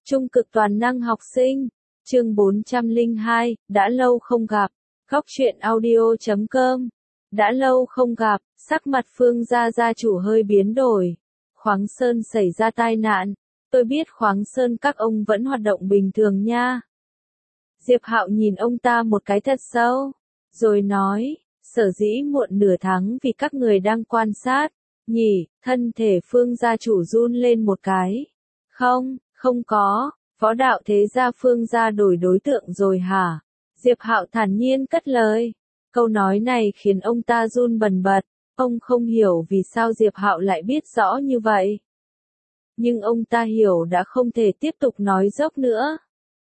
Trung cực toàn năng học sinh, chương 402, đã lâu không gặp, Góc truyện audio.com. Đã lâu không gặp, sắc mặt Phương gia chủ hơi biến đổi. Khoáng Sơn xảy ra tai nạn, tôi biết Khoáng Sơn các ông vẫn hoạt động bình thường nha. Diệp Hạo nhìn ông ta một cái thật sâu, rồi nói, sở dĩ muộn nửa tháng vì các người đang quan sát, nhỉ, thân thể Phương gia chủ run lên một cái. Không có, võ đạo thế gia Phương gia đổi đối tượng rồi hả? Diệp Hạo thản nhiên cất lời. Câu nói này khiến ông ta run bần bật, ông không hiểu vì sao Diệp Hạo lại biết rõ như vậy. Nhưng ông ta hiểu đã không thể tiếp tục nói dốc nữa.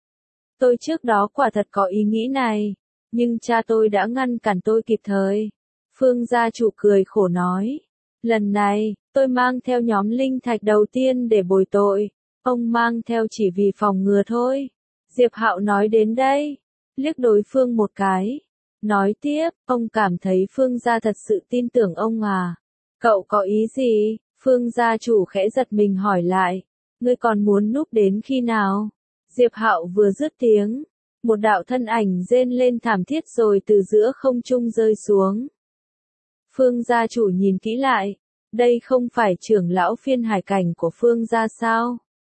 Tôi trước đó quả thật có ý nghĩ này, nhưng cha tôi đã ngăn cản tôi kịp thời. Phương gia chủ cười khổ nói, lần này, tôi mang theo nhóm linh thạch đầu tiên để bồi tội, ông mang theo chỉ vì phòng ngừa thôi. Diệp Hạo nói đến đây, liếc đối phương một cái, nói tiếp, ông cảm thấy Phương gia thật sự tin tưởng ông à? Cậu có ý gì? Phương gia chủ khẽ giật mình hỏi lại, ngươi còn muốn núp đến khi nào? Diệp Hạo vừa dứt tiếng, một đạo thân ảnh rên lên thảm thiết rồi từ giữa không trung rơi xuống. Phương gia chủ nhìn kỹ lại, đây không phải trưởng lão phiên hải cảnh của Phương gia sao?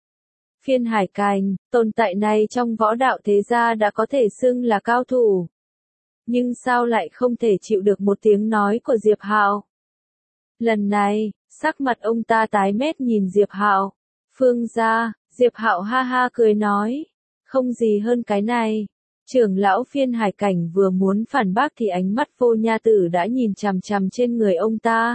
Phiên hải cảnh, tồn tại này trong võ đạo thế gia đã có thể xưng là cao thủ. Nhưng sao lại không thể chịu được một tiếng nói của Diệp Hạo? Lần này, sắc mặt ông ta tái mét nhìn Diệp Hạo. Phương gia, Diệp Hạo ha ha cười nói, không gì hơn cái này. Trưởng lão phiên hải cảnh vừa muốn phản bác thì ánh mắt Vô Nha Tử đã nhìn chằm chằm trên người ông ta.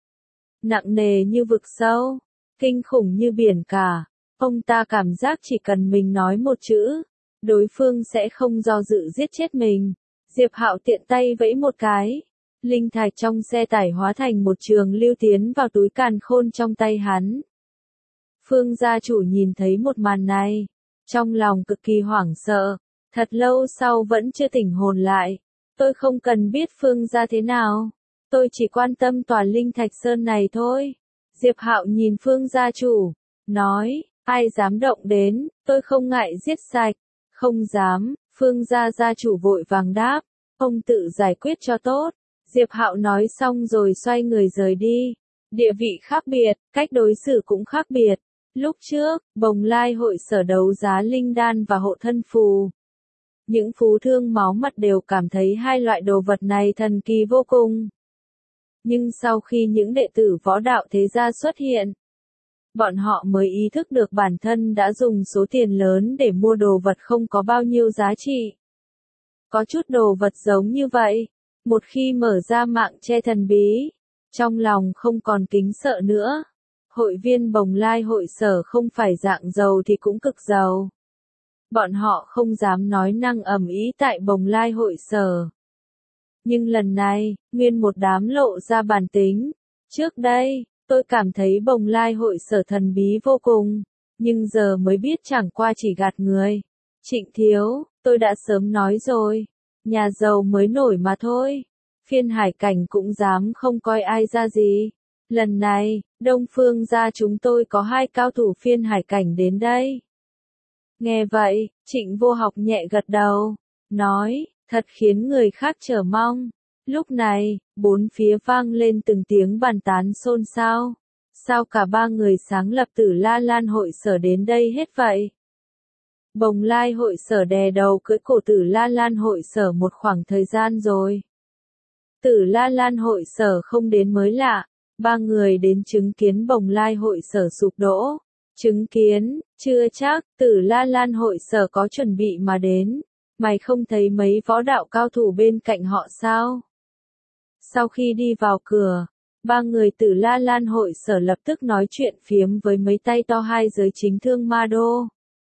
Nặng nề như vực sâu, kinh khủng như biển cả. Ông ta cảm giác chỉ cần mình nói một chữ, đối phương sẽ không do dự giết chết mình. Diệp Hạo tiện tay vẫy một cái, linh thạch trong xe tải hóa thành một trường lưu tiến vào túi càn khôn trong tay hắn. Phương gia chủ nhìn thấy một màn này, trong lòng cực kỳ hoảng sợ, thật lâu sau vẫn chưa tỉnh hồn lại. Tôi không cần biết Phương gia thế nào, tôi chỉ quan tâm tòa linh thạch sơn này thôi. Diệp Hạo nhìn Phương gia chủ, nói, ai dám động đến, tôi không ngại giết sạch. Không dám, Phương gia chủ vội vàng đáp, ông tự giải quyết cho tốt. Diệp Hạo nói xong rồi xoay người rời đi. Địa vị khác biệt, cách đối xử cũng khác biệt. Lúc trước, Bồng Lai hội sở đấu giá linh đan và hộ thân phù. Những phú thương máu mặt đều cảm thấy hai loại đồ vật này thần kỳ vô cùng. Nhưng sau khi những đệ tử võ đạo thế gia xuất hiện, bọn họ mới ý thức được bản thân đã dùng số tiền lớn để mua đồ vật không có bao nhiêu giá trị. Có chút đồ vật giống như vậy, một khi mở ra mạng che thần bí, trong lòng không còn kính sợ nữa. Hội viên Bồng Lai hội sở không phải dạng giàu thì cũng cực giàu. Bọn họ không dám nói năng ầm ĩ tại Bồng Lai hội sở. Nhưng lần này, nguyên một đám lộ ra bản tính. Trước đây, tôi cảm thấy Bồng Lai hội sở thần bí vô cùng, nhưng giờ mới biết chẳng qua chỉ gạt người. Trịnh thiếu, tôi đã sớm nói rồi, nhà giàu mới nổi mà thôi. Phiên hải cảnh cũng dám không coi ai ra gì. Lần này, Đông Phương gia chúng tôi có 2 cao thủ phiên hải cảnh đến đây. Nghe vậy, Trịnh Vô Học nhẹ gật đầu, nói, thật khiến người khác chờ mong. Lúc này, bốn phía vang lên từng tiếng bàn tán xôn xao. Sao cả 3 người sáng lập Tử La Lan hội sở đến đây hết vậy? Bồng Lai hội sở đè đầu cưỡi cổ Tử La Lan hội sở một khoảng thời gian rồi. Tử La Lan hội sở không đến mới lạ, 3 người đến chứng kiến Bồng Lai hội sở sụp đổ. Chứng kiến, chưa chắc, Tử La Lan hội sở có chuẩn bị mà đến. Mày không thấy mấy võ đạo cao thủ bên cạnh họ sao? Sau khi đi vào cửa, 3 người Tử La Lan hội sở lập tức nói chuyện phiếm với mấy tay to hai giới chính thương Ma Đô.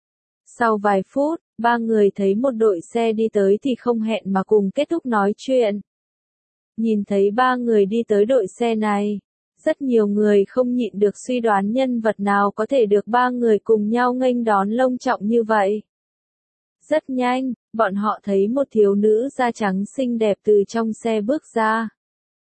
Sau vài phút, 3 người thấy một đội xe đi tới thì không hẹn mà cùng kết thúc nói chuyện. Nhìn thấy 3 người đi tới đội xe này, rất nhiều người không nhịn được suy đoán nhân vật nào có thể được 3 người cùng nhau nghênh đón long trọng như vậy. Rất nhanh, bọn họ thấy một thiếu nữ da trắng xinh đẹp từ trong xe bước ra.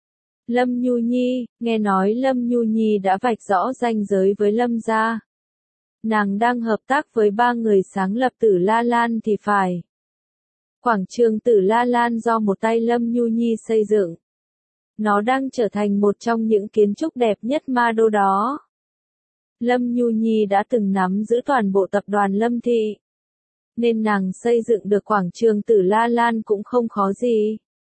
Lâm Nhu Nhi, nghe nói Lâm Nhu Nhi đã vạch rõ ranh giới với Lâm gia. nàng đang hợp tác với ba người sáng lập Tử La Lan thì phải. Quảng trường Tử La Lan do một tay Lâm Nhu Nhi xây dựng. Nó đang trở thành một trong những kiến trúc đẹp nhất Ma Đô đó. Lâm Nhu Nhi đã từng nắm giữ toàn bộ tập đoàn Lâm Thị, nên nàng xây dựng được quảng trường Tử La Lan cũng không khó gì.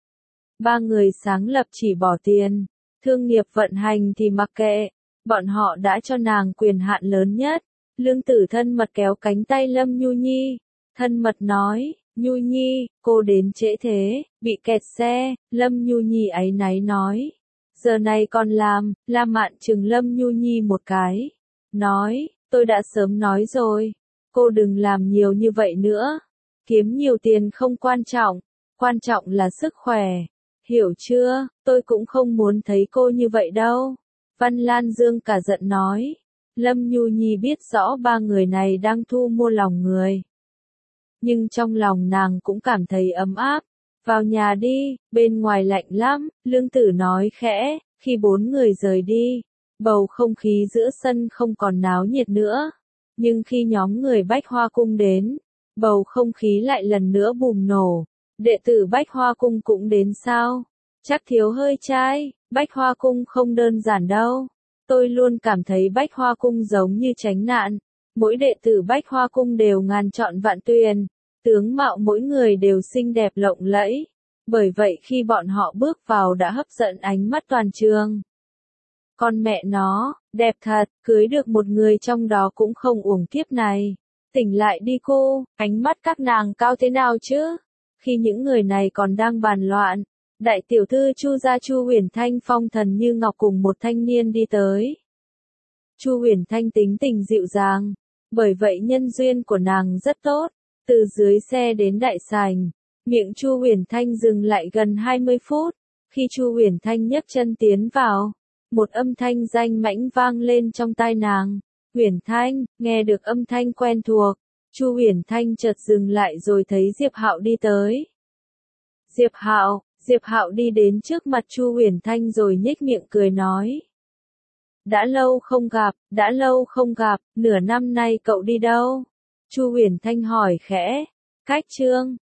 Ba người sáng lập chỉ bỏ tiền, thương nghiệp vận hành thì mặc kệ, bọn họ đã cho nàng quyền hạn lớn nhất. Lương Tử thân mật kéo cánh tay Lâm Nhu Nhi, thân mật nói, Nhu Nhi, cô đến trễ thế, bị kẹt xe. Lâm Nhu Nhi áy náy nói, giờ này còn làm. La Mạn chừng Lâm Nhu Nhi một cái, nói, tôi đã sớm nói rồi, cô đừng làm nhiều như vậy nữa, kiếm nhiều tiền không quan trọng là sức khỏe, hiểu chưa, tôi cũng không muốn thấy cô như vậy đâu. Văn Lan Dương cả giận nói, Lâm Nhu Nhi biết rõ ba người này đang thu mua lòng người. Nhưng trong lòng nàng cũng cảm thấy ấm áp. Vào nhà đi, bên ngoài lạnh lắm, Lương Tử nói khẽ. Khi bốn người rời đi, bầu không khí giữa sân không còn náo nhiệt nữa. Nhưng khi nhóm người Bách Hoa Cung đến, bầu không khí lại lần nữa bùng nổ. Đệ tử Bách Hoa Cung cũng đến sao? Chắc thiếu hơi trai, Bách Hoa Cung không đơn giản đâu. Tôi luôn cảm thấy Bách Hoa Cung giống như tránh nạn. Mỗi đệ tử Bách Hoa Cung đều ngàn chọn vạn tuyển. Tướng mạo mỗi người đều xinh đẹp lộng lẫy. Bởi vậy khi bọn họ bước vào đã hấp dẫn ánh mắt toàn trường. Con mẹ nó, đẹp thật, cưới được một người trong đó cũng không uổng kiếp này. Tỉnh lại đi cô, ánh mắt các nàng cao thế nào chứ? Khi những người này còn đang bàn loạn, đại tiểu thư Chu gia Chu Huyền Thanh phong thần như ngọc cùng một thanh niên đi tới. Chu Huyền Thanh tính tình dịu dàng, bởi vậy nhân duyên của nàng rất tốt. Từ dưới xe đến đại sảnh, miệng Chu Huyền Thanh dừng lại gần 20 phút. Khi Chu Huyền Thanh nhấc chân tiến vào, một âm thanh danh mãnh vang lên trong tai nàng. Huyền Thanh, nghe được âm thanh quen thuộc, Chu Huyền Thanh chợt dừng lại rồi thấy Diệp Hạo đi tới. Diệp Hạo đi đến trước mặt Chu Huyền Thanh rồi nhếch miệng cười nói. Đã lâu không gặp, nửa năm nay cậu đi đâu? Chu Huyền Thanh hỏi khẽ. Cách Trương,